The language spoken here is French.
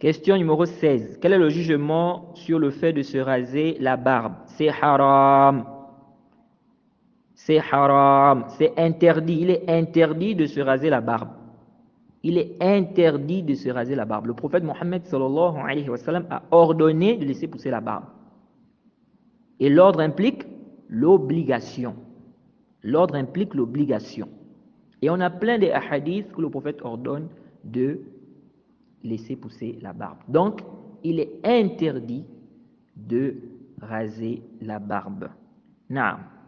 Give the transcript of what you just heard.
Question numéro 16. Quel est le jugement sur le fait de se raser la barbe? C'est haram. C'est haram. C'est interdit. Il est interdit de se raser la barbe. Il est interdit de se raser la barbe. Le prophète Mohammed sallallahu alayhi wa sallam a ordonné de laisser pousser la barbe. Et l'ordre implique l'obligation. L'ordre implique l'obligation. Et on a plein de hadiths que le prophète ordonne de laisser pousser la barbe. Donc, il est interdit de raser la barbe. Naam.